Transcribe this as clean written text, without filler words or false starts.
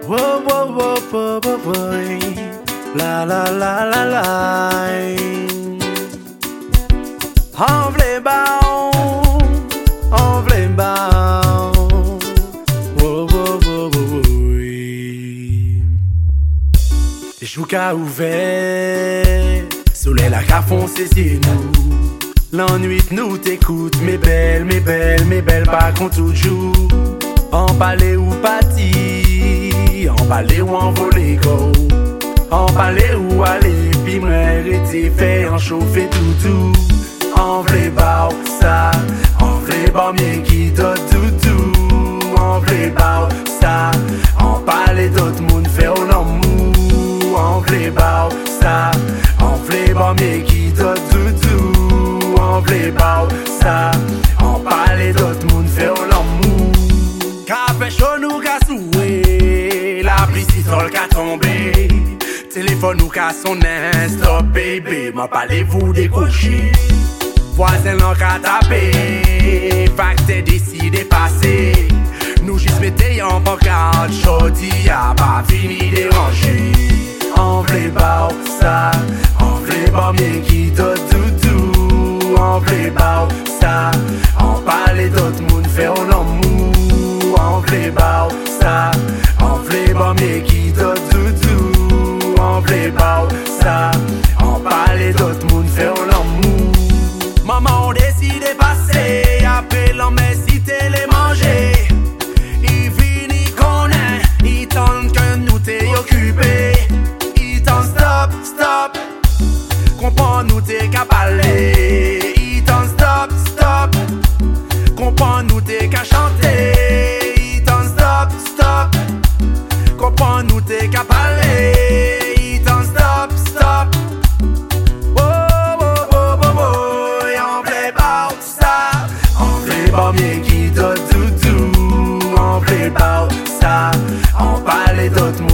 Whoa, whoa, whoa, whoa, whoa, whoa. La la la la la. En v'lait baon, en v'lait baon. Whoa, whoa, whoa, whoa, whoa. Jou ka ouvert, soleil la ka foncé c'est nous. L'ennui nous t'écoute, mes belles, pas qu'on tout joue. En palais ou pâti, en palais ou en volé go. En palais ou aller, puis m'rère été fait en chauffé toutou. En v'lait bao ça, en v'lait bao mien qui t'a toutou. En v'lait bao ça, en palais d'autres moun fait au l'amour. En v'lait bao ça, en v'lait bao mien qui t'a toutou. En v'lait bao ça, en palais d'autres moun fait au l'amour. Café chaud nous ka soué, la pluie si sol ka tombé. Téléphone nous ka sonné, stop baby, m'en parlez-vous décrocher. Voisin l'en ka tapé, facte décidé passer. Nous juste mettez en pancarte, chaudy a pas fini déranger. En v'lait bao ça, en v'lait bao mien qui t'a toutou. En v'lait bao ça, en parler d'autres moun fait au l'amour. En v'lait bao ça, en v'lait bao mien qui t'a toutou. En v'lait bao ça, en parler d'autres moun fait au l'amour. Maman on décide de passer, après l'homme si t'es les manger. Il finit qu'on est, il tente que nous t'es occupé. Il t'en stop, stop, comprends nous t'es qu'à parler. Il t'en stop, stop, comprends nous t'es qu'à chanter. Il t'en stop, stop, comprends nous t'es qu'à parler. Il t'en stop, stop. En mien qui t'a toutou, en v'lait bao ça, en parler d'autres